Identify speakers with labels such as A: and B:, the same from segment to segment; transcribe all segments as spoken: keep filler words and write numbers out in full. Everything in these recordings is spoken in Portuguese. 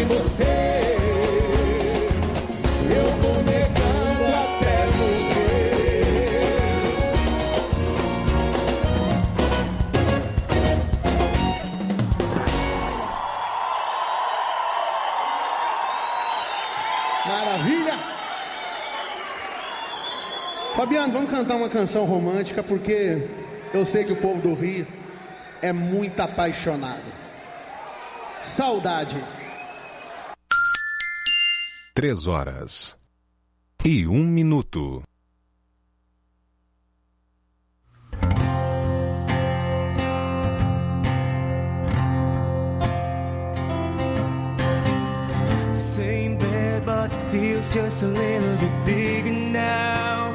A: sem você. Eu vou negando até morrer.
B: Maravilha! Fabiano, vamos cantar uma canção romântica, porque eu sei que o povo do Rio é muito apaixonado. Saudade.
C: Três horas e um minuto.
D: Same bed, but it feels just a little bit bigger now.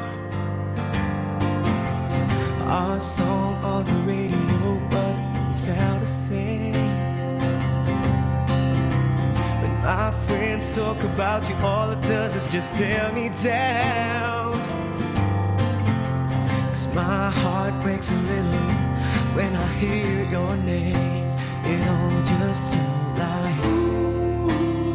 D: Our song on the radio, but it sounds the same. When my friends talk about you, all it does is just tear me down. 'Cause my heart breaks a little when I hear your name. It all just sounds like ooh,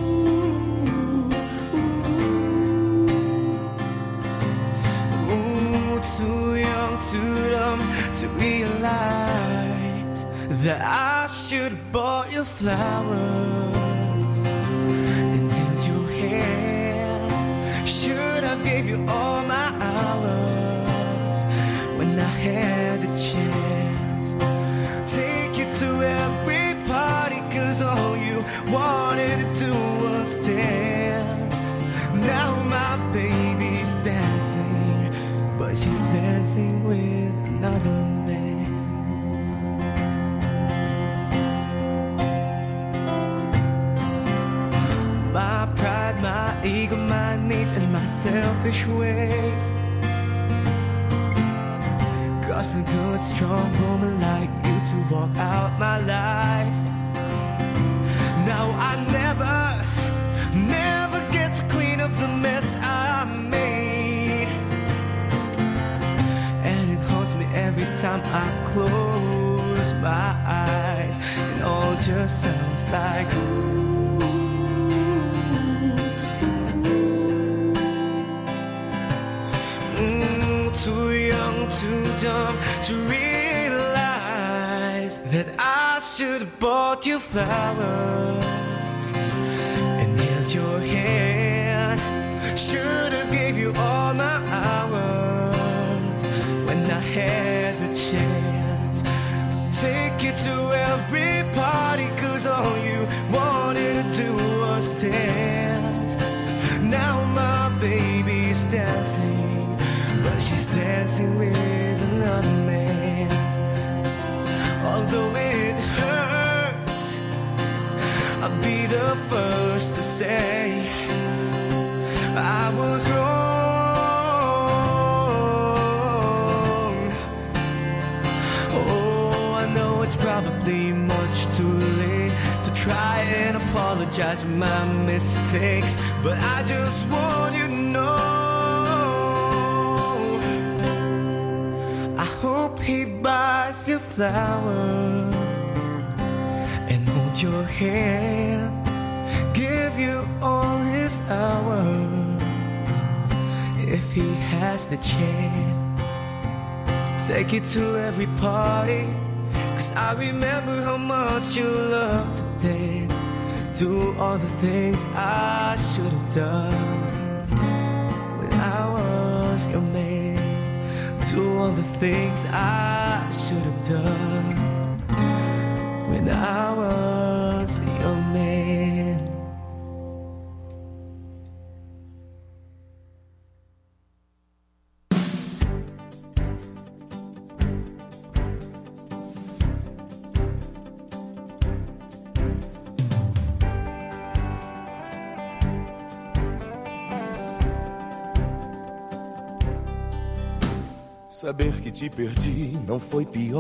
D: ooh, ooh. Too young, too dumb to realize that I should have bought you flowers and held your hand. Should have gave you all my hours when I had the chance. Take you to every party, 'cause all you wanted to do was dance. Now my baby's dancing, but she's dancing with another man. My pride, my ego, my needs, and my selfish ways cost a good, strong woman like you to walk out my life. Now I never, never get to clean up the mess I made. And it haunts me every time I close my eyes. It all just sounds like ooh, ooh. Too young, too dumb to realize that I should have bought you flowers and held your hand. Should have gave you all my hours when I had the chance. Take you to every party, 'cause all you wanted to do was dance. Now my baby's dancing, but she's dancing with another man. Although it hurts, I'll be the first to say I was wrong. Oh, I know it's probably much too late to try and apologize for my mistakes, but I just want you to know I hope he buys you flowers and hold your hand, give you all his hours if he has the chance. Take you to every party, 'cause I remember how much you loved to dance. Do all the things I should have done when I was your man. Do all the things I should have done when I was your man.
E: Saber que te perdi não foi pior.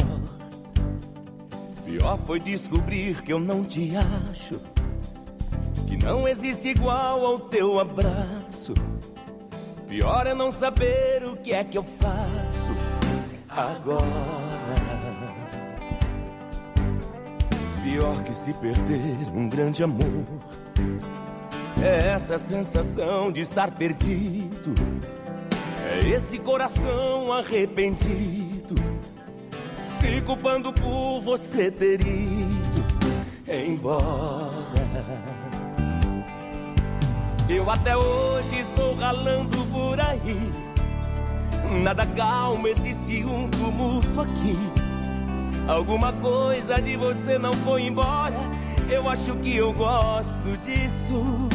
E: Pior foi descobrir que eu não te acho, que não existe igual ao teu abraço. Pior é não saber o que é que eu faço agora. Pior que se perder um grande amor É essa sensação de estar perdido, é esse coração arrependido, se culpando por você ter ido embora. Eu até hoje estou ralando por aí, nada calmo, existe um tumulto aqui. Alguma coisa de você não foi embora, eu acho que eu gosto disso.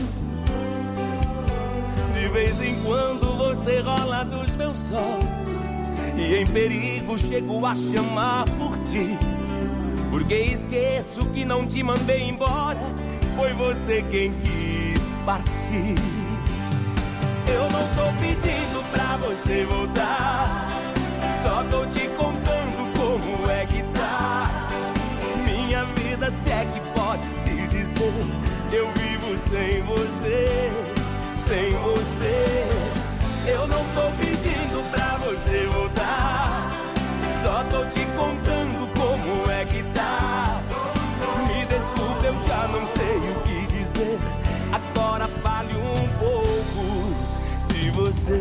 E: De vez em quando você rola dos meus olhos, e em perigo chego a chamar por ti, porque esqueço que não te mandei embora, foi você quem quis partir. Eu não tô pedindo pra você voltar, só tô te contando como é que tá minha vida, se é que pode se dizer. Eu vivo sem você, sem você. Eu não tô pedindo pra você voltar, só tô te contando como é que tá. Me desculpe, eu já não sei o que dizer. Agora fale um pouco de você.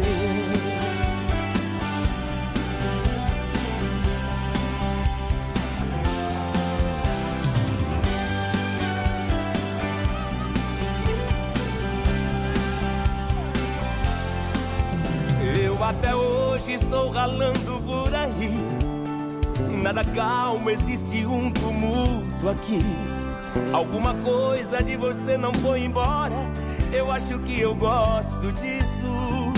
E: Eu até hoje estou ralando por aí, nada calmo, existe um tumulto aqui. Alguma coisa de você não foi embora, eu acho que eu gosto disso.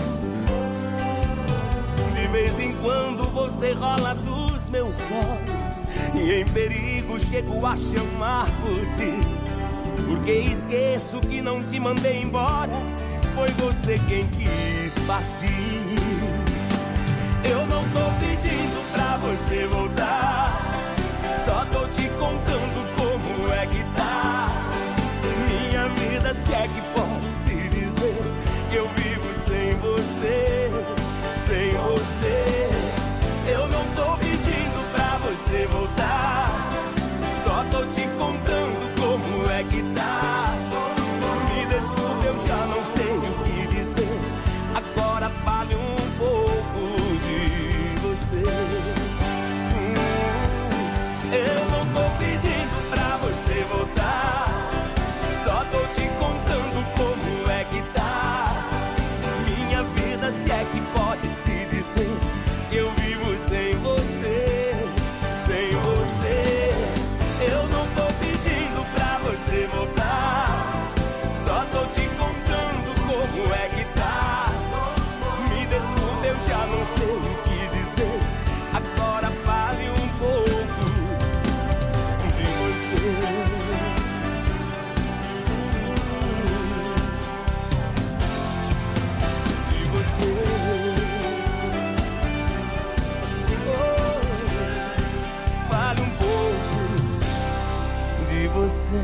E: De vez em quando você rola dos meus olhos, e em perigo chego a chamar por ti, porque esqueço que não te mandei embora, foi você quem quis partir. Eu não tô pedindo pra você voltar, só tô te contando como é que tá minha vida, se é que pode se dizer. Eu vivo sem você, sem você. Eu não tô pedindo pra você voltar, só tô te contando como é que tá. Me desculpe, eu já não sei o que dizer. Agora fale um pouco de você. Eu não tô pedindo pra você voltar, só tô te contando como é que tá minha vida, se é que pode se dizer. Eu vivo sem você, sem você. Eu não tô pedindo pra você voltar, só tô te contando como é que tá. Me desculpe, eu já não sei o que dizer. Agora fale um pouco de você. De você. Oh, fale um pouco de você.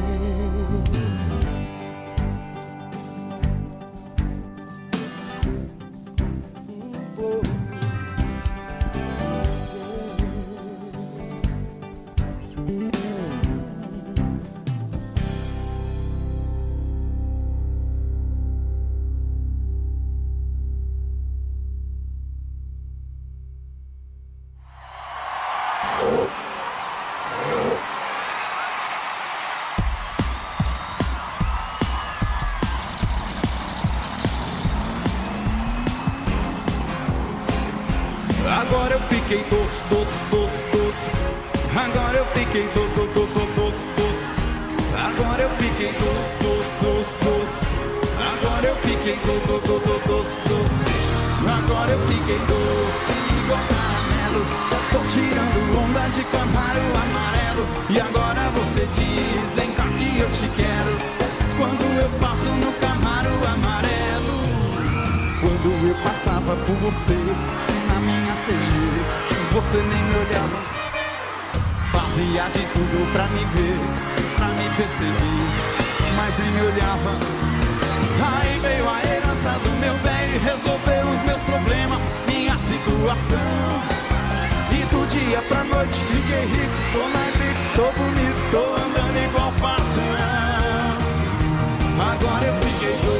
A: Agora eu fiquei doce, doce, doce, doce. Agora eu fiquei do, do, do, do, doce, doce. Agora eu fiquei doce, doce, doce, doce. Agora eu fiquei do, do, do, do, doce, doce. Agora eu fiquei doce igual caramelo. Tô tirando onda de Camaro amarelo. E agora você diz, vem cá que eu te quero. Quando eu passo no Camaro amarelo. Quando eu passava por você na minha C G, você nem me olhava, fazia de tudo pra me ver, pra me perceber, mas nem me olhava. Aí veio a herança do meu velho e resolveu os meus problemas, minha situação. E do dia pra noite fiquei rico, tô na grife, tô bonito, tô andando igual patrão. Agora eu fiquei doido.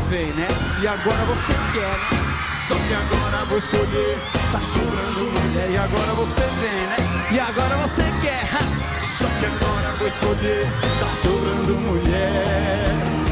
A: veio, né? E agora você quer, né? Só que agora vou escolher, tá sobrando mulher. E agora você vem, né? E agora você quer, ha? Só que agora vou escolher, tá sobrando mulher.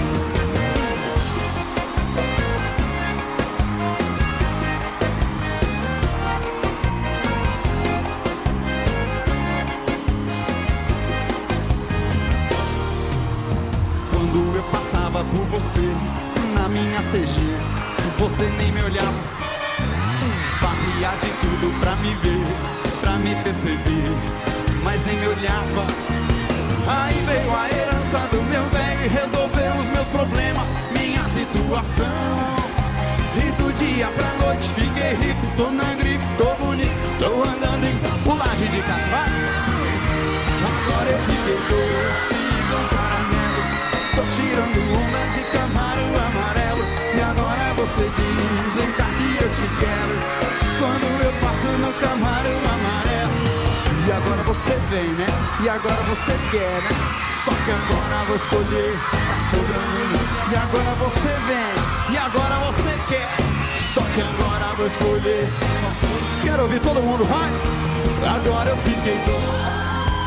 A: Quando eu passava por você, na minha C G, você nem me olhava. Fazia de tudo pra me ver, pra me perceber, mas nem me olhava. Aí veio a herança do meu velho e resolveu os meus problemas, minha situação. E do dia pra noite fiquei rico, tô na grife, tô bonito, tô andando em pulagem de casa, vai. Agora eu fiquei doce, igual caramelo, tô tirando onda de Camaro amarelo. E agora você diz, vem cá que eu te quero, quando eu passo no Camaro amarelo. E agora você vem, né? E agora você quer, né? Só que agora vou escolher, tá sobrando. E agora você vem, e agora você quer. Só que agora vou escolher. Quero ouvir todo mundo, vai! Agora eu fiquei doce.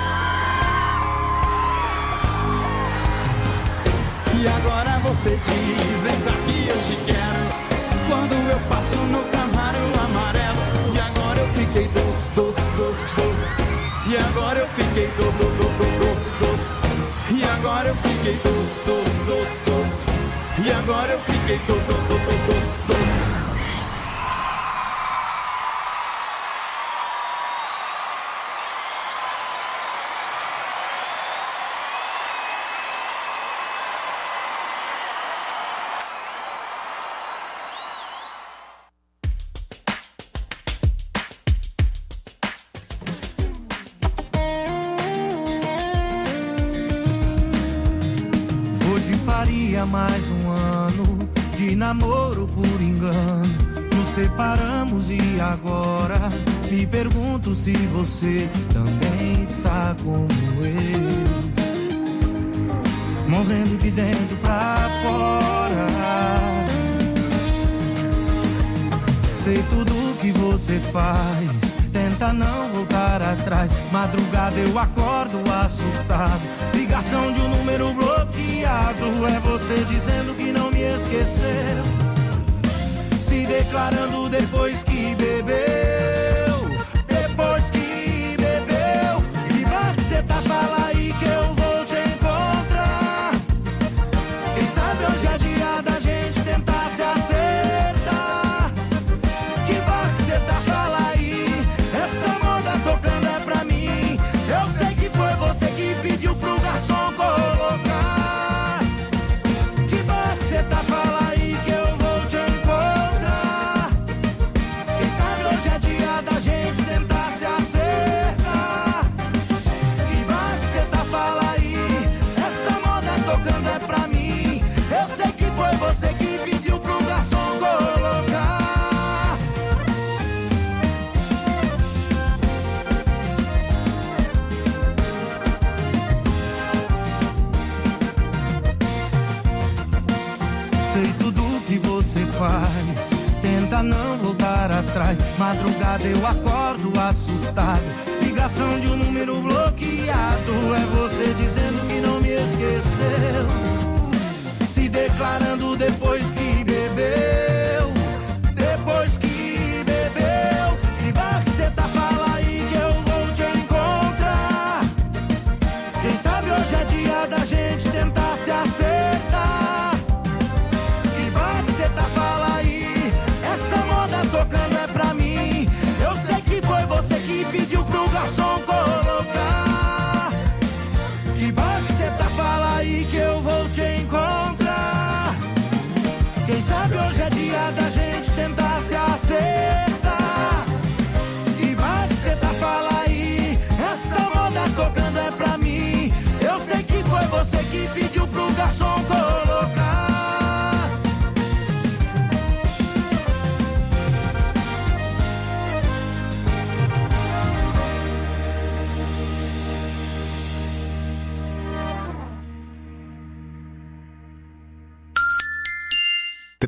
A: E agora você diz, vem cá que eu te quero, quando eu passo no Camaro amarelo. E agora eu fiquei doce, doce, doce, doce. E agora eu fiquei do, do, do, do, doce, doce. E agora eu fiquei doce, doce, doce, doce. E agora eu fiquei do, do, do, do, doce, doce.
D: Mais um ano de namoro por engano, nos separamos e agora me pergunto se você também está como eu, morrendo de dentro pra fora. Sei tudo que você faz, tenta não voltar atrás. Madrugada eu acordo assustado, ligação de um número bloqueado. É você dizendo que não me esqueceu, se declarando depois que bebeu, depois que bebeu. E vai que cê tá, fala aí que eu vou te encontrar. Quem sabe hoje é dia da gente tentar se acertar. Que vai que cê tá, fala aí, essa moda tocando é pra mim. Eu sei que foi você que pediu pro garçom colocar. Que vai que cê tá, fala aí que eu vou te encontrar. Quem sabe hoje é dia da gente tentar se acertar. Que vai que cê tá, fala aí, essa moda tocando é pra mim. Eu sei que foi você que pediu pro garçom colocar. Sei tudo que você faz, tenta não voltar atrás. Madrugada eu acordo assustado, ligação de um número bloqueado. É você dizendo que não me esqueceu, se declarando depois que bebeu, depois que bebeu. Que bar que cê tá, fala aí que eu vou te encontrar. Quem sabe hoje é dia da gente tentar se acertar. Que bar que cê tá, fala aí, essa moda tocando é pra mim. Eu sei que foi você que pediu pro garçom colocar. Que bar que cê tá, fala aí que eu vou te encontrar. Quem sabe hoje é dia da gente tentar se acertar. Que bar que cê tá, fala aí, essa moda tocando é pra mim. Eu sei que foi você que pediu pro garçom colocar.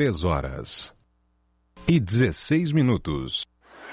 C: três horas e dezesseis minutos.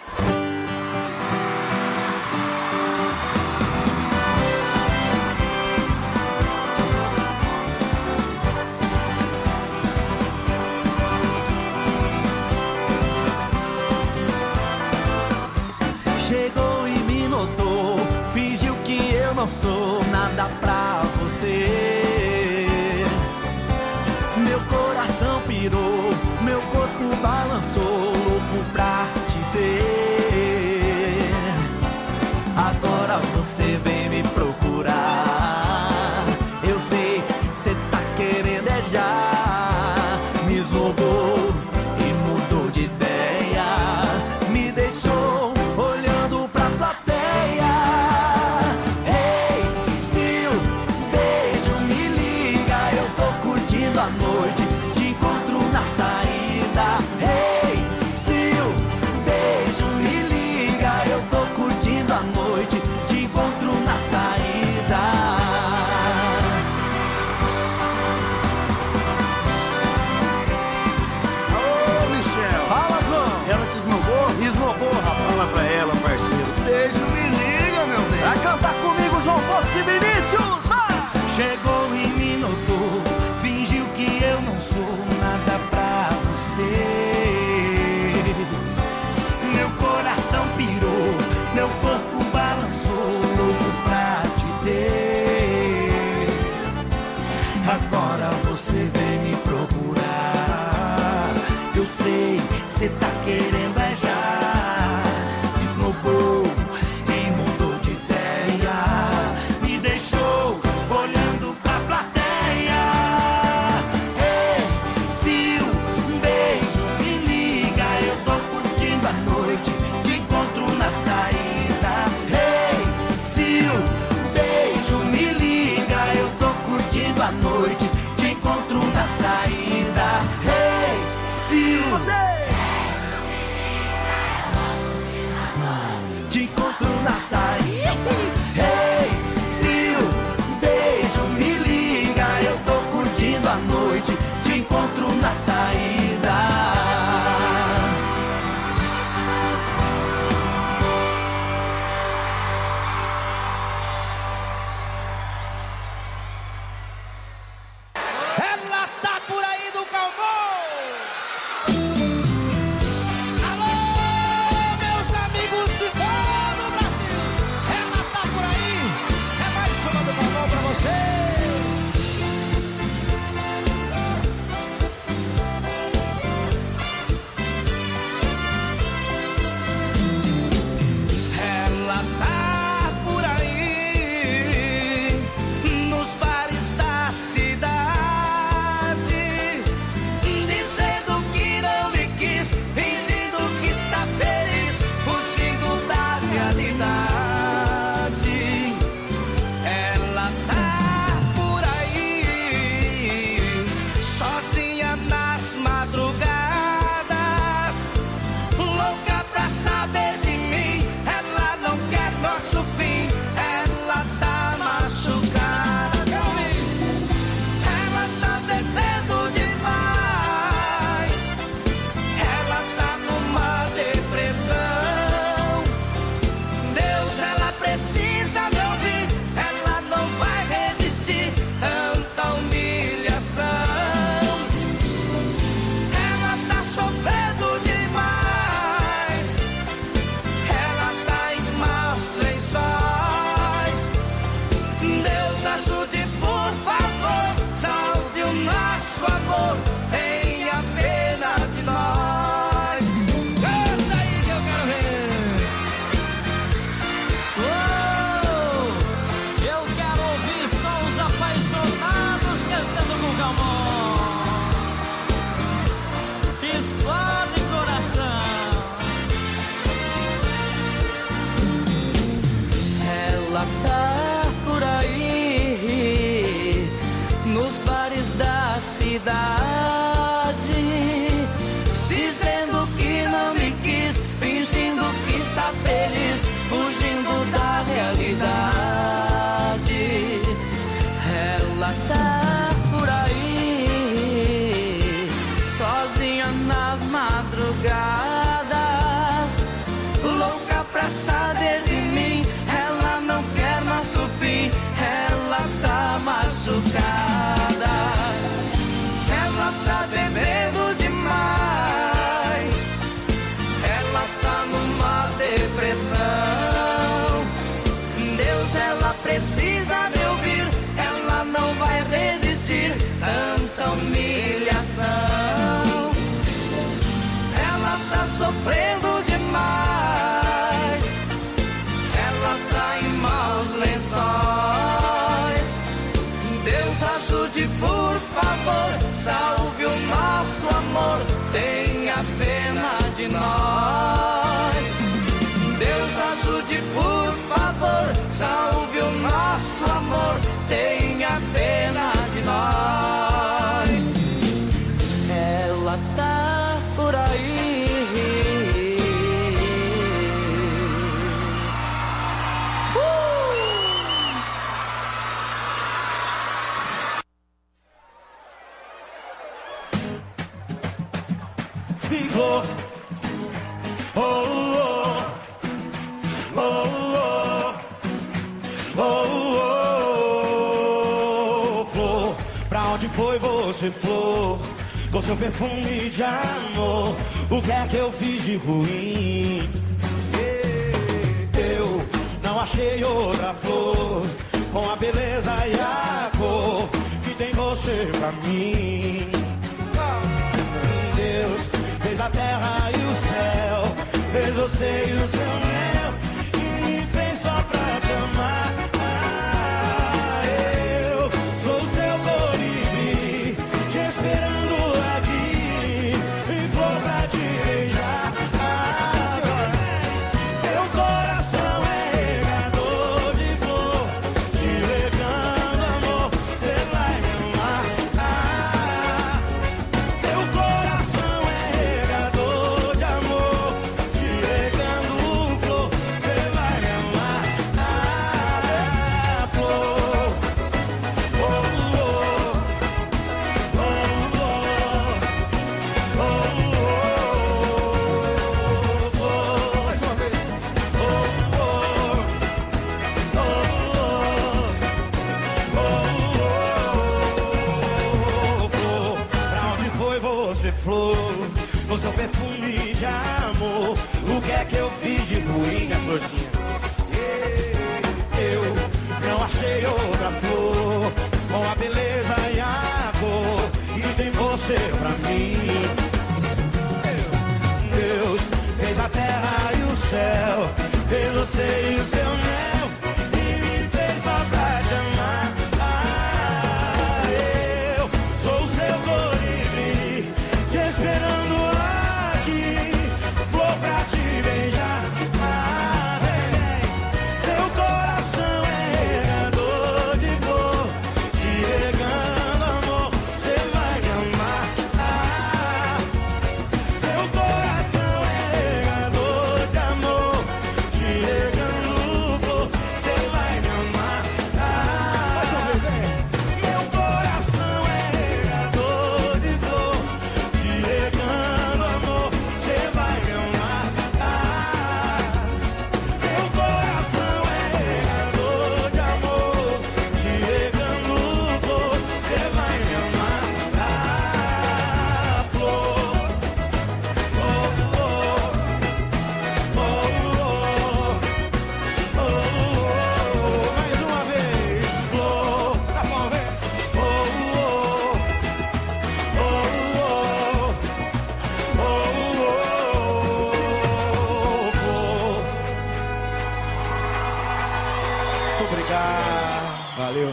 F: Chegou e me notou, fingiu que eu não sou nada pra você. Meu coração pirou, meu corpo balançou, louco pra te ter. Agora você vem me procurar, eu sei, cê tá querendo é já. Me esnobou e mudou de ideia, me deixou olhando pra plateia. Ei, se o beijo me liga, eu tô curtindo a noite, te encontro na saída. Ei, se o beijo me liga, eu tô curtindo a noite, te encontro na saída.
G: Ô, Michel.
F: Fala, João.
G: Ela te esnobou?
F: Esnobou, rapaz.
G: Fala pra ela, parceiro. Beijo, me liga, meu bem.
F: Vai cantar comigo, João Bosco e Vinícius. Vai! Chegou e me notou, fingiu que eu não sou nada pra você. Meu coração pirou, meu corpo balançou, louco pra te ter. Agora você vem me procurar, eu sei, cê tá querendo é já. Esnobou e mudou de ideia, me deixou olhando pra plateia. Ei, se um beijo me liga, eu tô curtindo a noite, te encontro na saída. Ei, se um beijo me liga, eu tô curtindo a noite, te encontro na saída. Ei, se você te encontro na saída. Hey, se o beijo me liga, eu tô curtindo a noite, te encontro na saída.
H: Ela tá por aí do cowboy. Alô, meus amigos de todo o Brasil. Ela tá por aí. É mais uma do cowboy pra você. Ela tá por aí nos bares da cidade, dizendo que não me quis, fingindo que está feliz, fugindo da realidade. Ela tá por aí, sozinha nas madrugadas, louca pra saber de mim. Ela não quer nosso fim, ela tá machucada. Quero ouvir. Ela tá bebendo demais, ela tá numa depressão. Deus, ela precisa me ouvir, ela não vai resistir tanta humilhação. Ela tá sofrendo demais, ela tá em maus lençóis. Deus, ajude, por favor, salve o nosso amor, tenha pena de nós. Canta aí que eu quero ver. Uou, eu quero ouvir só os apaixonados cantando com calmon. Explode coração. Ela tá por aí nos bares da cidade, dizendo que não me quis, fingindo que está feliz, fugindo da realidade. Ela tá por aí, sozinha
D: sofrendo demais. Ela tá em maus lençóis. Deus ajude, por favor, salve o nosso amor, tenha pena de nós. Deus ajude, por favor, salve o nosso amor, tenha pena de nós. Ela tá por aí.
F: Flor, oh, oh, oh, oh, oh, oh, flor, pra onde foi você, flor, com seu perfume de amor, o que é que eu fiz de ruim? Eu não achei outra flor, com a beleza e a cor, que tem você pra mim. Deus fez a terra e o céu, fez você e o seu mel, e me fez só pra te amar. Ah, eu sou o seu colibri, te esperando aqui, e vou pra te beijar. Ah, meu coração é regador de flor, te regando amor, cê vai me amar. Ah, meu coração é regador de amor, te regando flor, cê vai me amar. Ah, flor, oh, oh, oh, oh, oh, oh, mais uma vez. Oh, oh, oh, oh, oh, flor, pra onde foi você, flor, com seu perfume de amor, o que é que eu fiz de ruim, minha florzinha? Eu não achei outra flor, com a beleza e a cor, e tem você pra mim. Deus fez a terra e o céu, fez você e o seu mel, e me fez só pra te amar. Ah, eu sou o seu colibri, te esperando aqui, vou pra te beijar. Ah, vem, vem. Meu coração é regador de flor, te regando amor, cê vai me amar. Ah, meu coração é regador de amor, te regando flor, cê vai me amar. Ah, meu coração é regador de flor, te regando amor, cê vai me amar. Ah, meu coração é regador de amor, te regando flor, cê vai me amar. Ah, flor, oh, oh, oh, oh, oh, mais uma vez, flor, tá bom, vem. Oh, oh, oh, oh, oh, oh, flor. Muito obrigado. Valeu.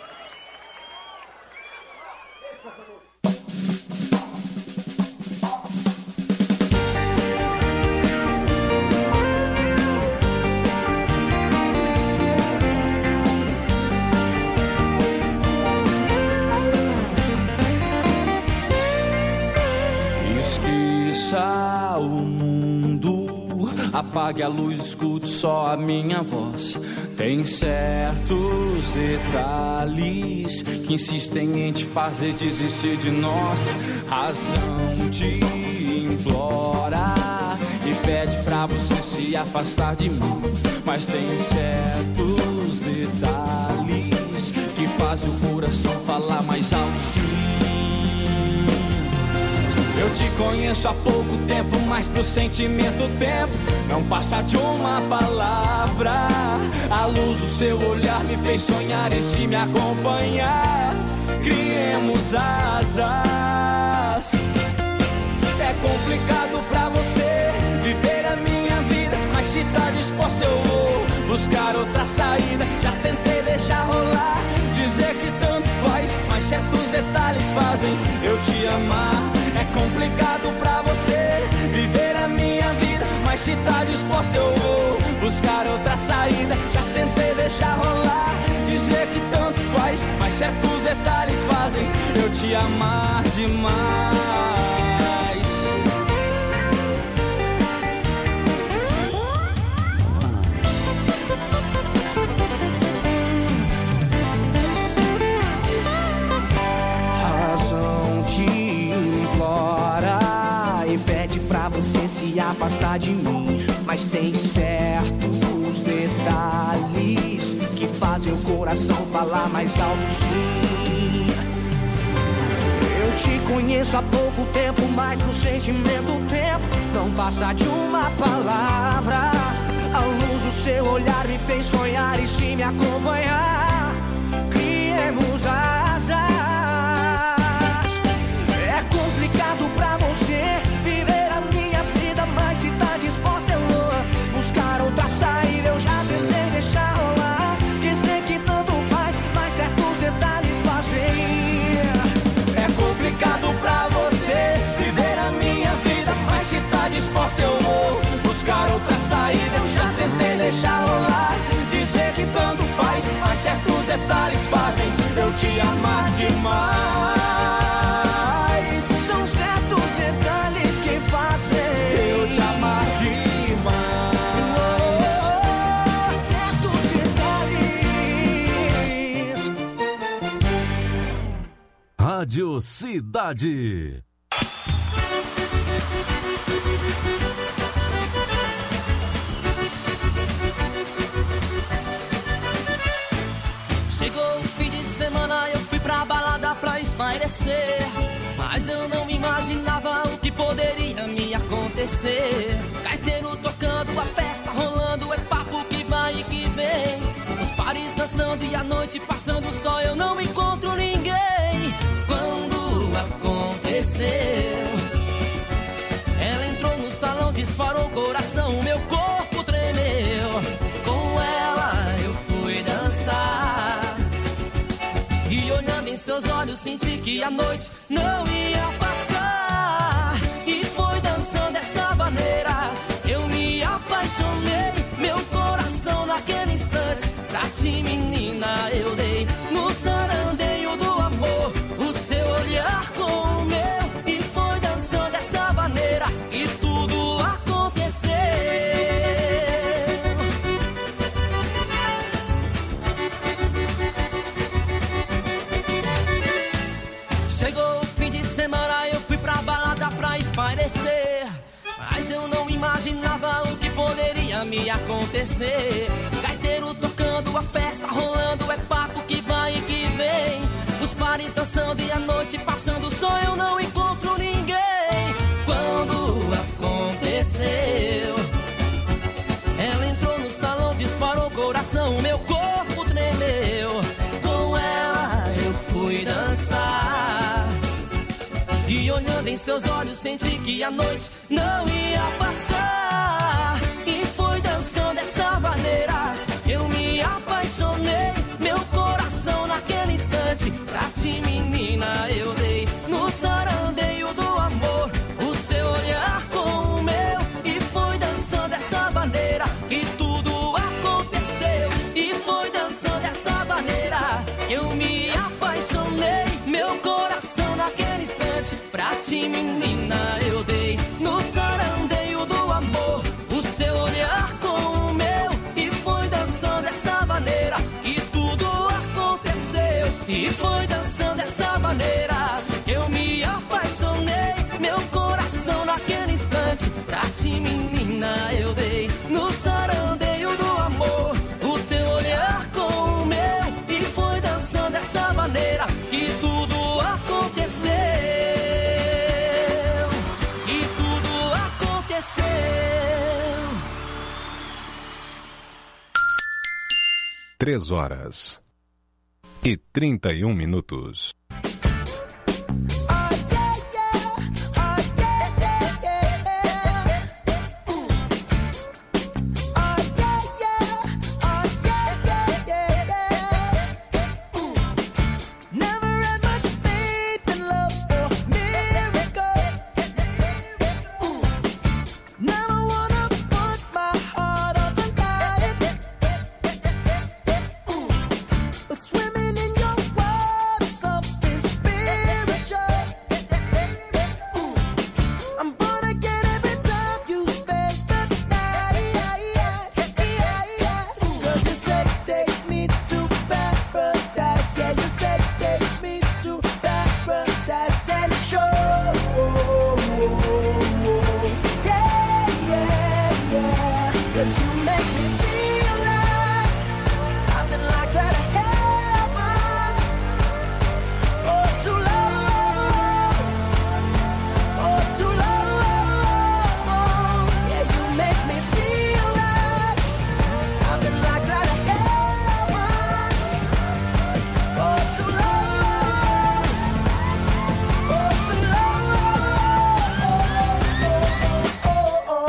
I: Esqueça o mundo, apague a luz, escute só a minha voz. Tem certos detalhes que insistem em te fazer desistir de nós. Razão te implora e pede pra você se afastar de mim. Mas tem certos detalhes que fazem o coração falar mais alto, sim. Eu te conheço há pouco tempo, mas pro sentimento o tempo não passa de uma palavra. A luz do seu olhar me fez sonhar e se me acompanhar, criemos asas. É complicado pra você resposta eu vou buscar outra saída. Já tentei deixar rolar, dizer que tanto faz, mas certos detalhes fazem eu te amar. É complicado pra você viver a minha vida, mas se tá disposta eu vou buscar outra saída. Já tentei deixar rolar, dizer que tanto faz, mas certos detalhes fazem eu te amar demais.
F: Você se afastar de mim, mas tem certos detalhes que fazem o coração falar mais alto sim. Eu te conheço há pouco tempo, mas no sentimento o tempo não passa de uma palavra. A luz do seu olhar me fez sonhar e se me acompanhar, criemos asas. É complicado pra você viver a minha vida, mas se tá disposta eu vou buscar outra saída. Eu já tentei deixar rolar, dizer que tanto faz, mas certos detalhes fazem.
I: É complicado pra você viver a minha vida, mas se tá disposta eu vou buscar outra saída. Eu já tentei deixar rolar, dizer que tanto faz, mas certos detalhes fazem eu te amar demais.
J: Rádio Cidade.
K: Chegou o fim de semana, eu fui pra balada pra espairecer, mas eu não imaginava o que poderia me acontecer. Gaiteiro tocando, a festa rolando, é papo que vai e que vem. Os pares dançando e a noite passando, só eu não encontro ninguém. Aconteceu, ela entrou no salão, disparou o coração, meu corpo tremeu. Com ela eu fui dançar e olhando em seus olhos senti que a noite não ia passar. E foi dançando dessa maneira, eu me apaixonei. Meu coração naquele instante pra ti, menina, eu dei no sarandeio do amor. O seu olhar com o meu, e foi dançando dessa maneira e tudo aconteceu. Chegou o fim de semana, eu fui pra balada pra espairecer, mas eu não imaginava o que poderia me acontecer. Gaiteiro tocando, a festa rolando, é papo que vai e que vem. Os pares dançando e a noite passando, só eu não encontro ninguém. Quando aconteceu, ela entrou no salão, disparou o coração, meu corpo tremeu. Com ela eu fui dançar e olhando em seus olhos senti que a noite não ia passar. E foi dançando dessa maneira, eu me apaixonei. Meu coração naquele instante pra ti, menina, eu dei no sarandeio do amor. O seu olhar com o meu, e foi dançando dessa maneira que tudo aconteceu. E foi dançando dessa maneira que eu me apaixonei. Meu coração naquele instante pra ti, menina, eu dei no sarandeio do amor. O seu olhar com o meu, e foi dançando dessa maneira que tudo aconteceu. E foi dançando dessa maneira que eu me apaixonei. Meu coração naquele instante pra ti, menina, eu dei no sarandeio do amor. O teu olhar com o meu, e foi dançando dessa maneira que tudo aconteceu. E tudo aconteceu.
C: Três horas e trinta e um minutos.
K: 'cause you make me feel like I've been locked out of heaven for too long, for too long. Yeah, you make me feel like I've been locked out of heaven for too long, for too long. Oh, oh, oh.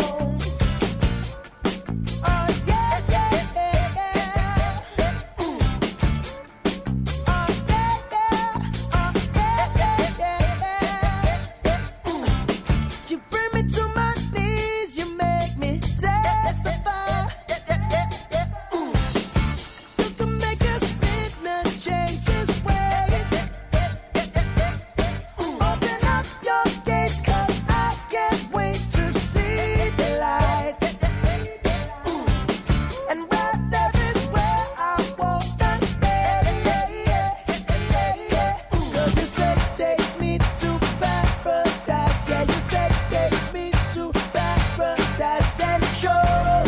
K: Oh, yeah, yeah, yeah, yeah. Ooh. Oh, yeah, yeah. Oh, yeah, yeah, yeah. Ooh. You bring me to my knees, you make me testify. Ooh. You can make a sinner change his ways. Ooh. Open up your gates, 'cause I can't wait to see the light. Ooh. And right there is where I wanna stay. Ooh. 'Cause your sex takes me to paradise. Yeah, your sex takes me to paradise and shows.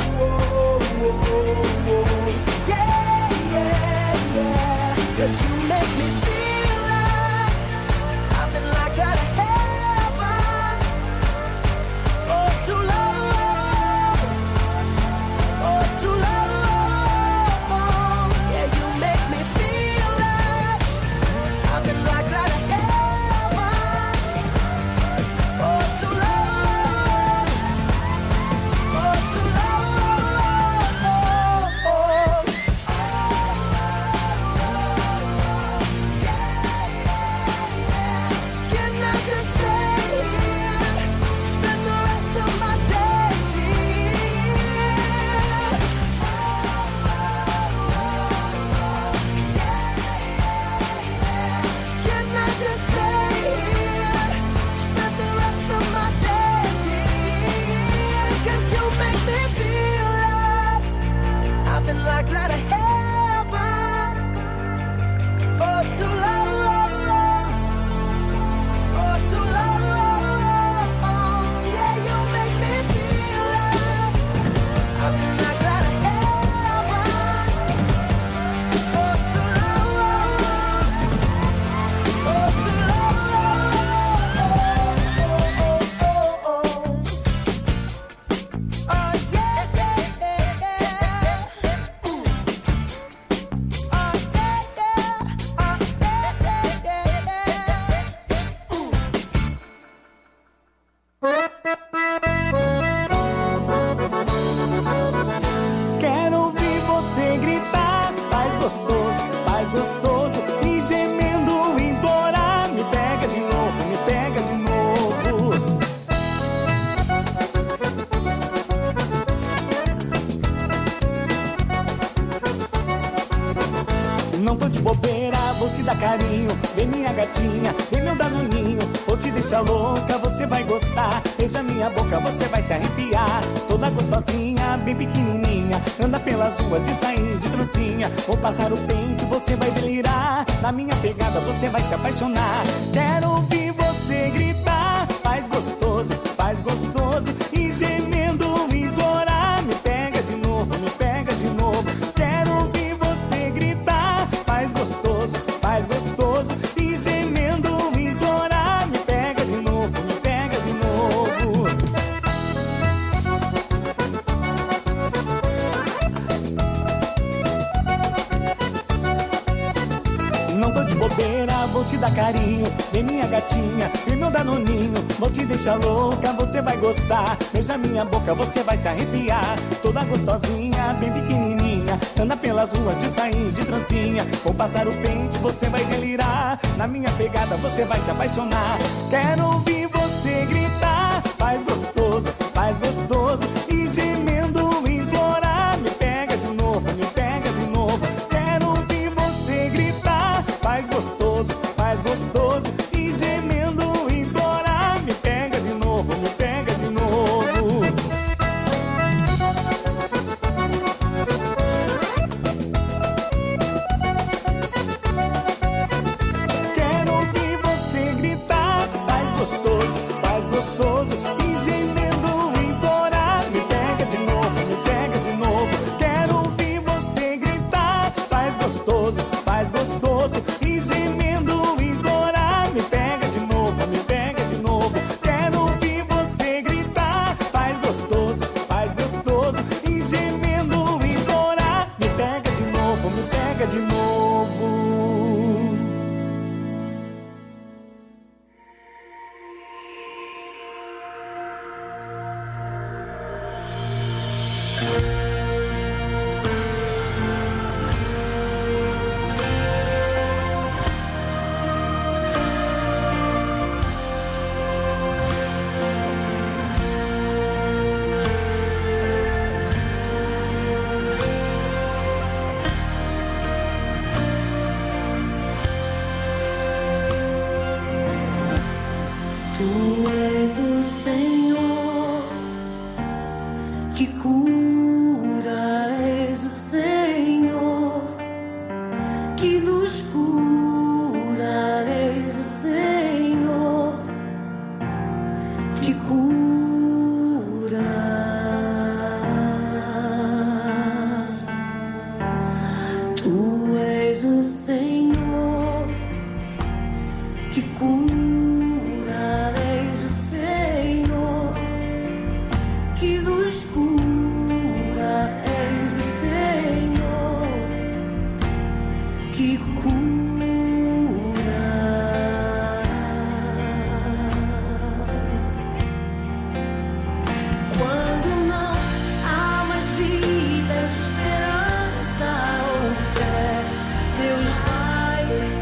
K: Yeah, yeah, yeah. 'Cause you make me feel like I've been locked out of heaven for too long, for too long. Yeah, you make me feel like I've been locked out of heaven for too long, for too long. Can I just stay here, spend the rest of my days here? Can I just stay here, spend the rest of my days here? 'Cause you make me feel like I've been locked out of heaven for too long, for too long. Yeah, you make me feel like I've been locked out of heaven for too long, for too long. Oh, yeah, yeah, yeah, yeah. Ooh. Oh, yeah, yeah. Oh, yeah, yeah, yeah, yeah. Ooh.
F: Quero ouvir você gritar, faz gostoso, faz gostoso, e gemendo implorar, me pega de novo, me pega de novo. Não tô de bobeira, vou te dar carinho, vem minha gatinha, vem meu danoninho, vou te deixar louca, você vai gostar, beija minha boca, você vai se arrepiar, toda gostosinha, bem pequenininha, anda pelas ruas de sair de trancinha, vou passar o pente, você vai delirar, na minha pegada você vai se apaixonar, quero ouvir você gritar, faz gostoso, faz gostoso, e gemendo implorar, me pega de novo, me pega de novo, quero ouvir você gritar, faz gostoso, faz gostoso, e gemendo implorar, me pega de novo, me pega de novo. Não tô de bobeira, vou te dar carinho, vem minha gatinha, vem meu danoninho, vou te deixar louca, você vai gostar, beija minha boca, você vai se arrepiar, toda gostosinha, bem pequenininha, anda pelas ruas de sair de trancinha, vou passar o pente, você vai delirar, na minha pegada você vai se apaixonar, quero ouvir você gritar, faz gostoso, faz gostoso, e gemendo implorar, me pega de novo, me pega de novo, quero ouvir você gritar, faz gostoso, faz gostoso, e gemendo implorar, me pega de novo, me pega de novo. Quero ouvir você gritar, faz gostoso, faz gostoso.
L: que cura, és o Senhor que nos cura, és o Senhor que cura. Tu és o Senhor que cura, és o Senhor que nos cura, és o Senhor que cura. Quando não há mais vida, esperança ou fé, Deus vai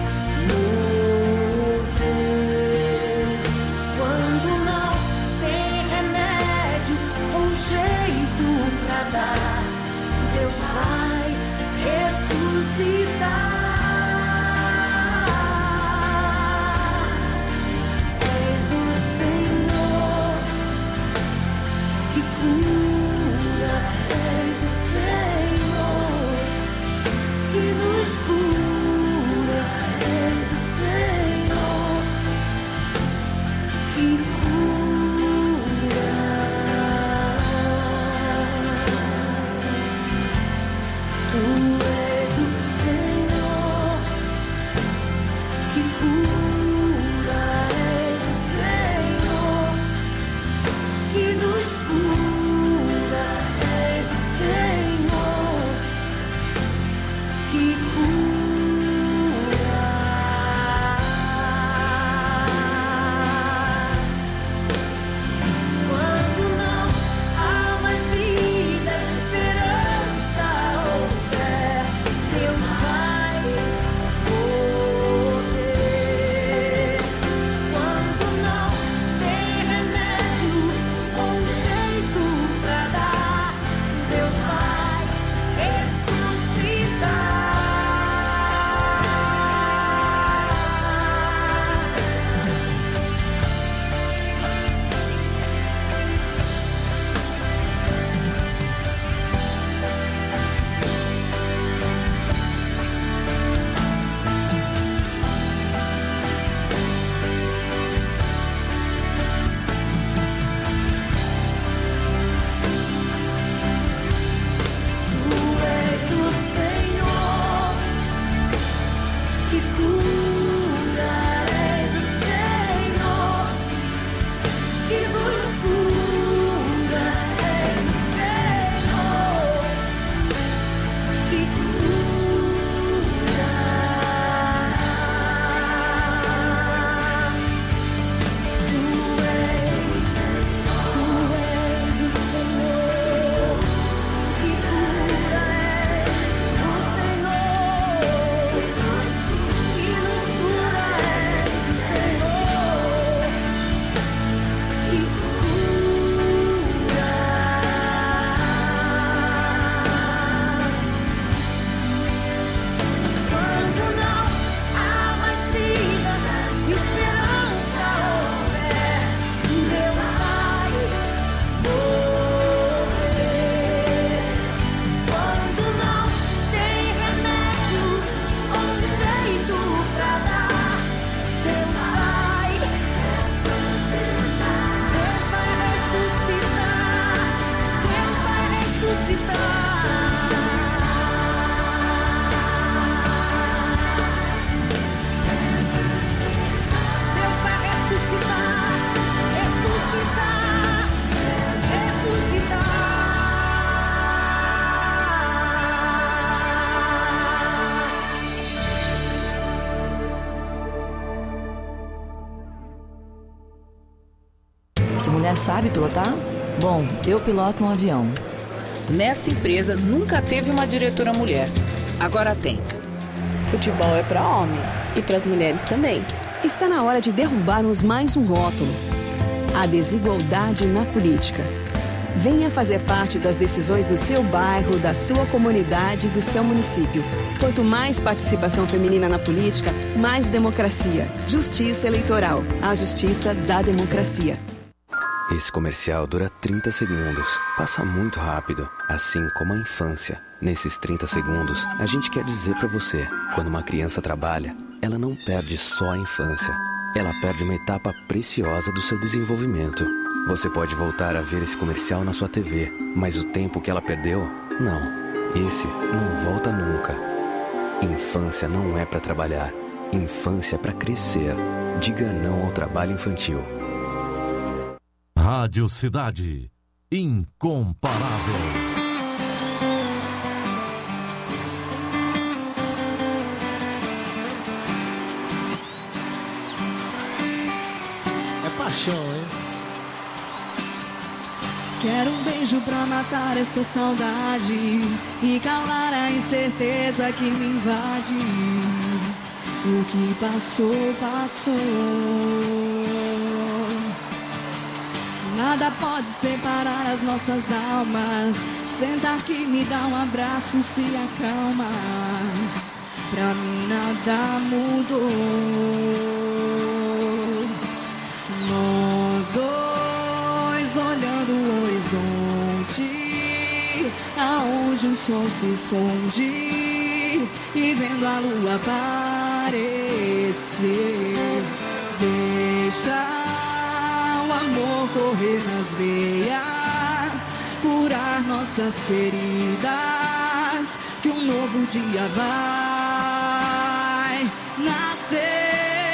L: mover. Quando não tem remédio ou jeito pra dar, Deus vai ressuscitar. És o Senhor que cura, és o Senhor que nos cura, és o Senhor que cura. Tu és o Senhor que cura, és o Senhor que nos cura, és o Senhor que cura. Quando não há mais vida, esperança ou fé, Deus vai mover. Quando não tem remédio ou jeito pra dar, Deus vai ressuscitar. Tu és o Senhor que cura, és o Senhor que nos cura, és o Senhor que cura. Tu és, tu és o Senhor que cura, és o Senhor que nos cura, és o Senhor que cura. Quando não há mais vida, esperança ou fé, Deus vai mover. Quando não tem remédio ou jeito pra dar, Deus vai ressuscitar. Deus vai ressuscitar. Deus vai ressuscitar. Deus vai ressuscitar, ressuscitar, ressuscitar.
M: Essa mulher sabe pilotar? Bom, eu piloto um avião.
N: Nesta empresa nunca teve uma diretora mulher. Agora tem.
O: Futebol é para homem e para as mulheres também.
P: Está na hora de derrubarmos mais um rótulo: a desigualdade na política. Venha fazer parte das decisões do seu bairro, da sua comunidade e do seu município. Quanto mais participação feminina na política, mais democracia. Justiça Eleitoral. A justiça da democracia.
Q: Esse comercial dura trinta segundos. Passa muito rápido, assim como a infância. Nesses trinta segundos, a gente quer dizer pra você, quando uma criança trabalha, ela não perde só a infância. Ela perde uma etapa preciosa do seu desenvolvimento. Você pode voltar a ver esse comercial na sua T V, mas o tempo que ela perdeu, não. Esse não volta nunca. Infância não é pra trabalhar. Infância é pra crescer. Diga não ao trabalho infantil.
J: Rádio Cidade. Incomparável.
R: É paixão, hein?
L: Quero um beijo pra matar essa saudade e calar a incerteza que me invade. O que passou, passou. Nada pode separar as nossas almas. Senta aqui, me dá um abraço, se acalma. Pra mim nada mudou. Nós dois olhando o horizonte, aonde o sol se esconde, e vendo a lua aparecer. Deixa o amor correr nas veias, curar nossas feridas, que um novo dia vai nascer.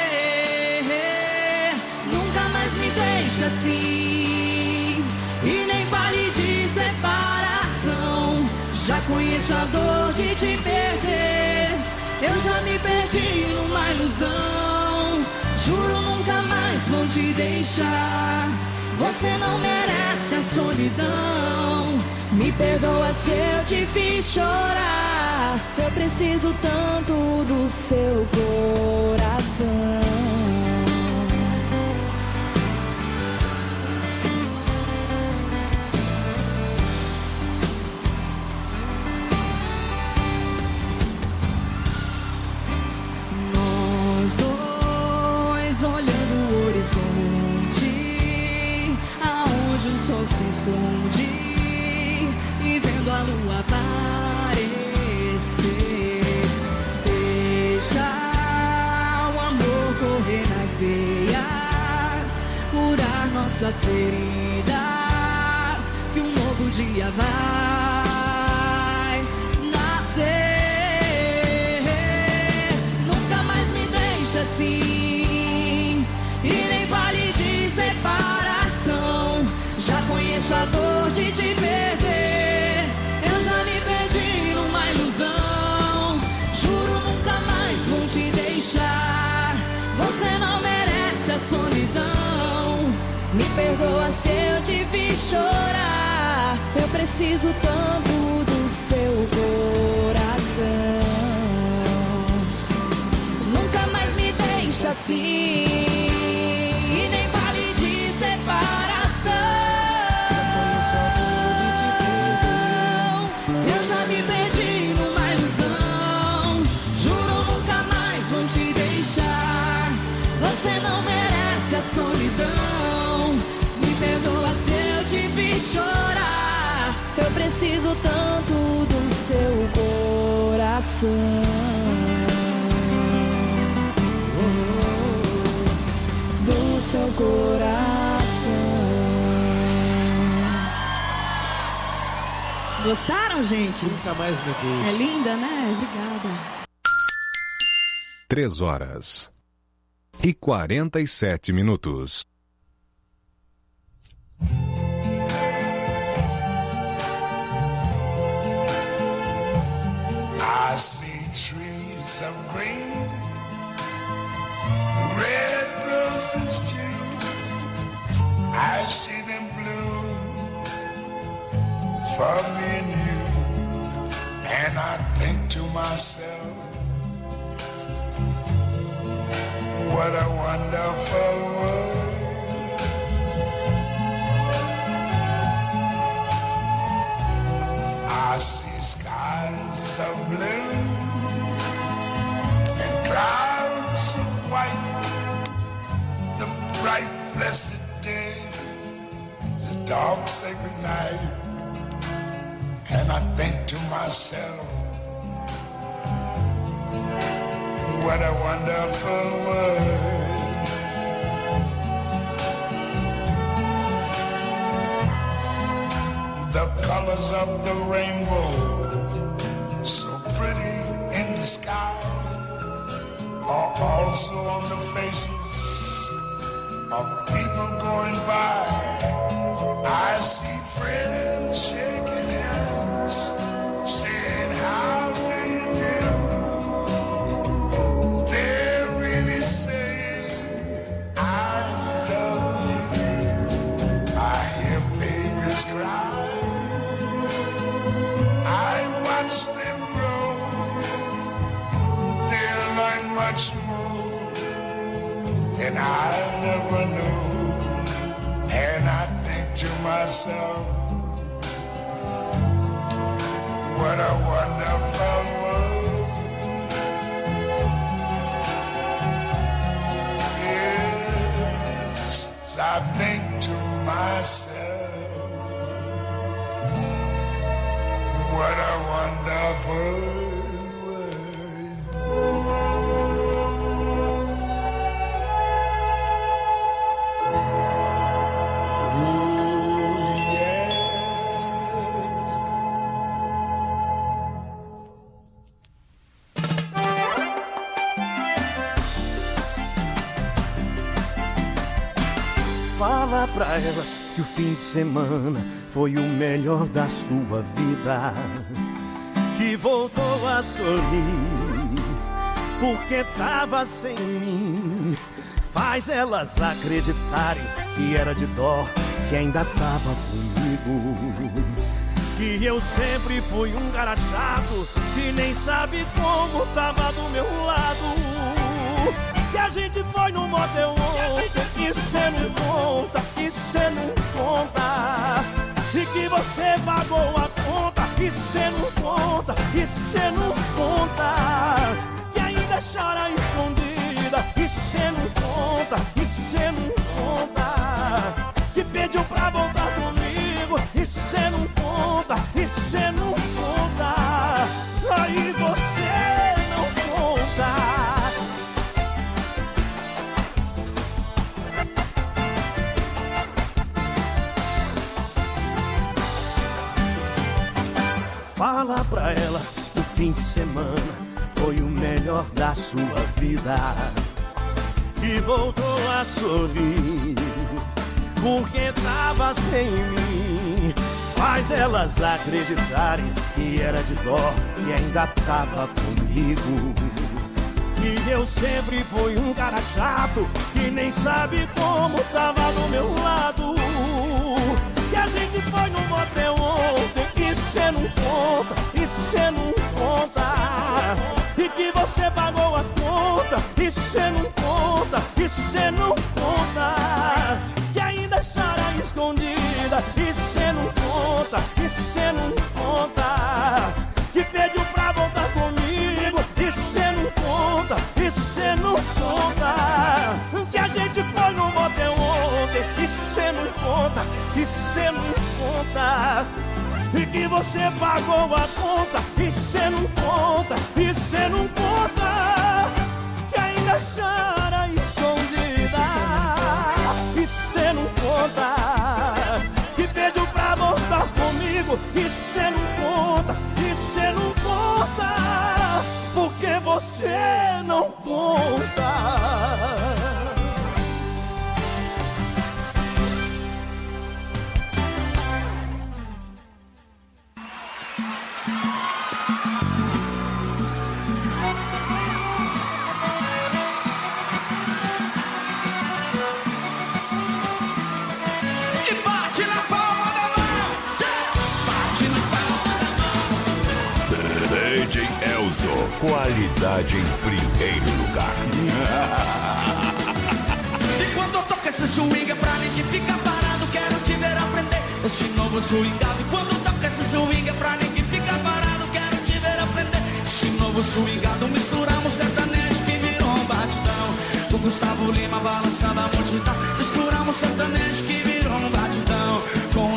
L: Nunca mais me deixa assim, e nem fale de separação. Já conheço a dor de te perder, eu já me perdi numa ilusão. Juro nunca mais vou te deixar, você não merece a solidão. Me perdoa se eu te fiz chorar, eu preciso tanto do seu coração. Se esconde e vendo a lua aparecer. Deixa o amor correr nas veias, curar nossas feridas, que um novo dia vai nascer. Nunca mais me deixa assim, e nem fale de separação. Já conheço a dor de te perder, eu já me perdi numa ilusão. Juro nunca mais vou te deixar, você não merece a solidão. Me perdoa se eu te fiz chorar, eu preciso tanto do seu coração. Nunca mais me deixa assim, e nem fale de separação. Você não merece a solidão. Me perdoa se eu te fiz chorar, eu preciso tanto do seu coração. Do seu coração. Gostaram, gente?
R: Nunca mais me deixe.
L: É linda, né? Obrigada.
C: Três horas e quarenta e sete minutos.
S: I see trees of green, red roses too. I see them bloom for me and you, and I think to myself, what a wonderful world. I see skies of blue and clouds of white, the bright blessed day, dogs say goodnight, and I think to myself, what a wonderful world. The colors of the rainbow, so pretty in the sky, are also on the faces of people going by. I see friends shaking hands, saying, how do you do? They're really saying, I love you. I hear babies cry, I watch them grow. They'll learn much more than I never knew. And I think to myself, what a wonderful world. Yes, I think to myself, what a wonderful world.
F: Fala pra elas que o fim de semana foi o melhor da sua vida, que voltou a sorrir porque tava sem mim. Faz elas acreditarem que era de dó, que ainda tava comigo, que eu sempre fui um cara chato, que nem sabe como tava do meu lado. Que a gente foi no motel ontem, e cê não conta, e cê não conta. E que você pagou a conta, e cê não conta, e cê não conta. Que ainda chora escondida, e cê não conta, e cê não conta. Que pediu pra voltar comigo, e cê não conta, e cê não conta. Aí você não conta. Fala pra elas que o fim de semana foi o melhor da sua vida, e voltou a sorrir porque tava sem mim. Faz elas acreditarem que era de dó, e ainda tava comigo, que eu sempre fui um cara chato, que nem sabe como tava do meu lado. Que a gente foi no motel ontem, e cê não conta, e cê não conta. E que você pagou a conta, e cê não conta, e cê não conta. Que ainda chora escondida, e cê não conta, e cê não conta. Que pediu pra voltar comigo, e cê não conta, e cê não conta. Que a gente foi no motel ontem, e cê não conta, e cê não conta. E que você pagou a conta, e cê não conta, e cê não conta. Que ainda chora escondida, e cê não conta. Que pediu pra voltar comigo, e cê não conta, e cê não conta. Porque você não conta.
R: Qualidade em primeiro lugar.
K: E quando eu toco esse swing é pra ninguém ficar parado, quero te ver aprender esse novo swingado. E quando eu toco esse swing é pra ninguém ficar parado, quero te ver aprender esse novo swingado. Misturamos sertanejo que virou um batidão, com Gustavo Lima balançando a multidão. Misturamos sertanejo que virou um batidão, com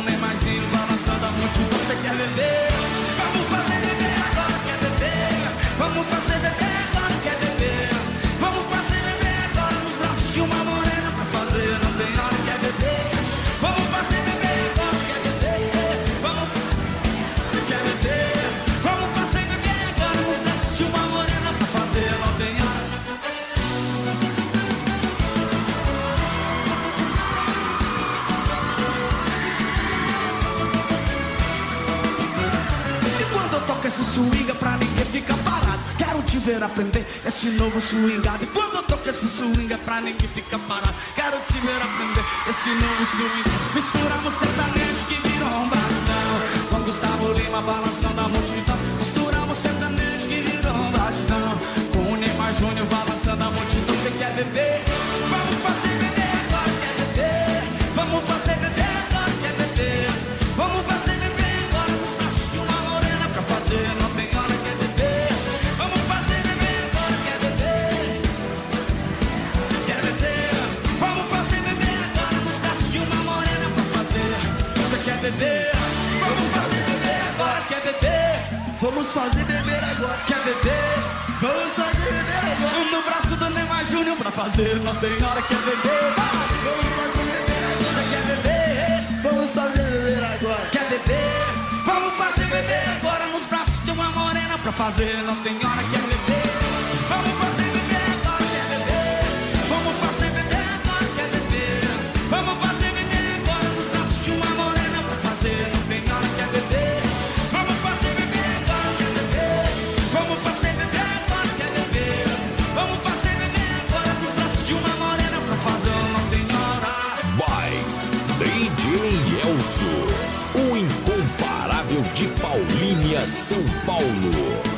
H: toco esse swing pra ninguém fica parado. Quero te ver aprender esse novo swingado. E quando eu toco esse swing é pra ninguém fica parado. Quero te ver aprender esse novo swing. Misturamos sertanejo que virou um bastão, com Gustavo Lima balançando a multidão. Misturamos sertanejo que virou um bastão, com o Neymar Júnior balançando a multidão. Você quer beber? Vamos fazer beber agora, quer beber? Vamos fazer beber agora, quer beber? Vamos fazer beber agora nos braços de uma morena pra fazer, não tem hora, quer beber? Vamos fazer beber agora, quer beber? Quer beber? Vamos fazer beber agora nos braços de uma morena pra fazer. Você quer beber? Vamos fazer beber agora, quer beber? Vamos fazer beber agora, quer beber? Vamos fazer beber agora no braço do Neymar Júnior pra fazer, não tem hora, quer beber? Vamos fazer beber agora. Você quer beber? Vamos fazer beber agora. Quer beber? Vamos fazer beber agora nos braços de uma morena pra fazer, não tem hora, quer beber? Vamos fazer beber agora, quer beber? Vamos fazer beber agora, quer beber? Vamos fazer beber agora nos braços de uma morena pra fazer, não tem hora, quer beber? Vamos fazer beber agora, quer beber? Vamos fazer beber agora, quer beber? Vamos fazer beber agora nos braços de uma morena pra fazer, não tem hora.
T: By D J Elcio, o incomparável de Paulínia, São Paulo.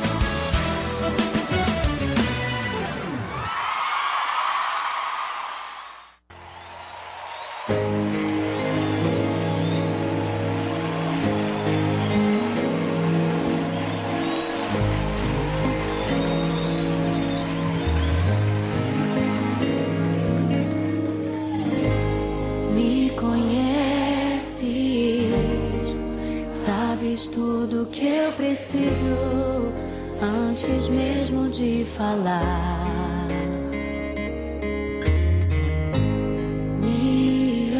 L: Me conheces, sabes tudo que eu preciso antes mesmo de falar. Me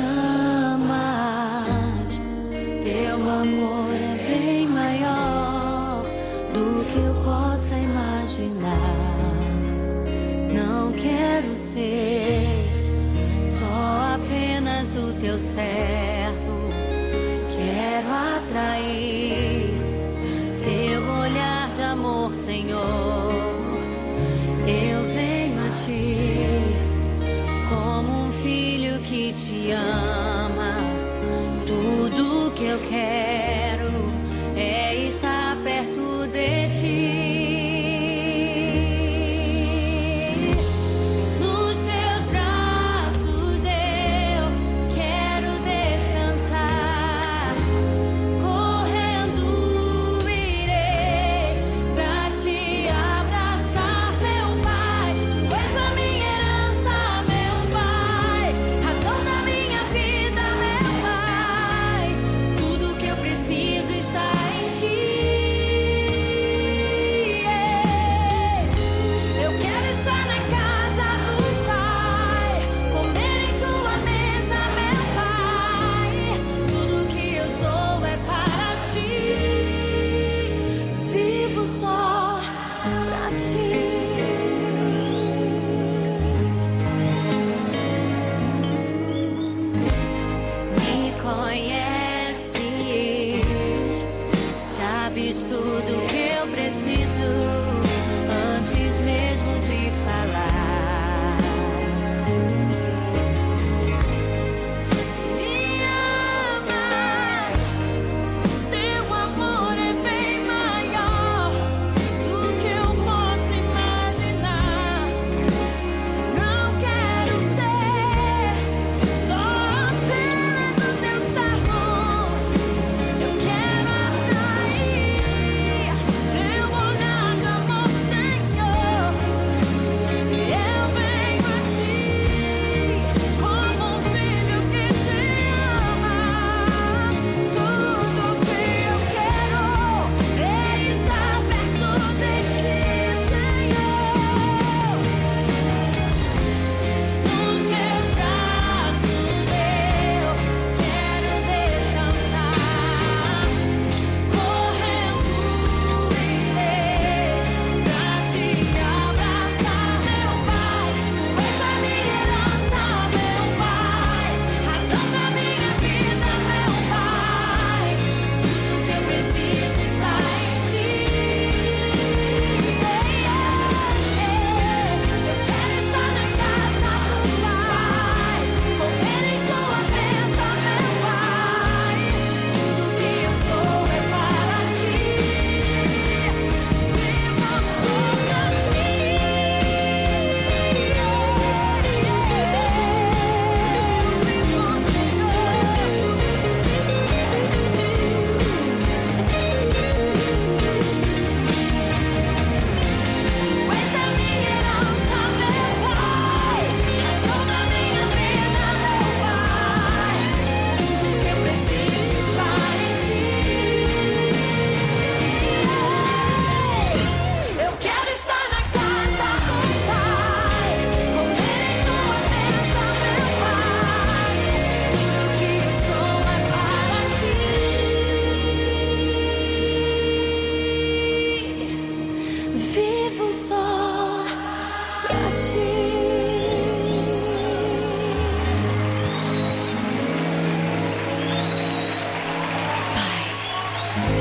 L: amas, teu amor é bem maior do que eu possa imaginar. Não quero ser só apenas o teu servo, quero atrair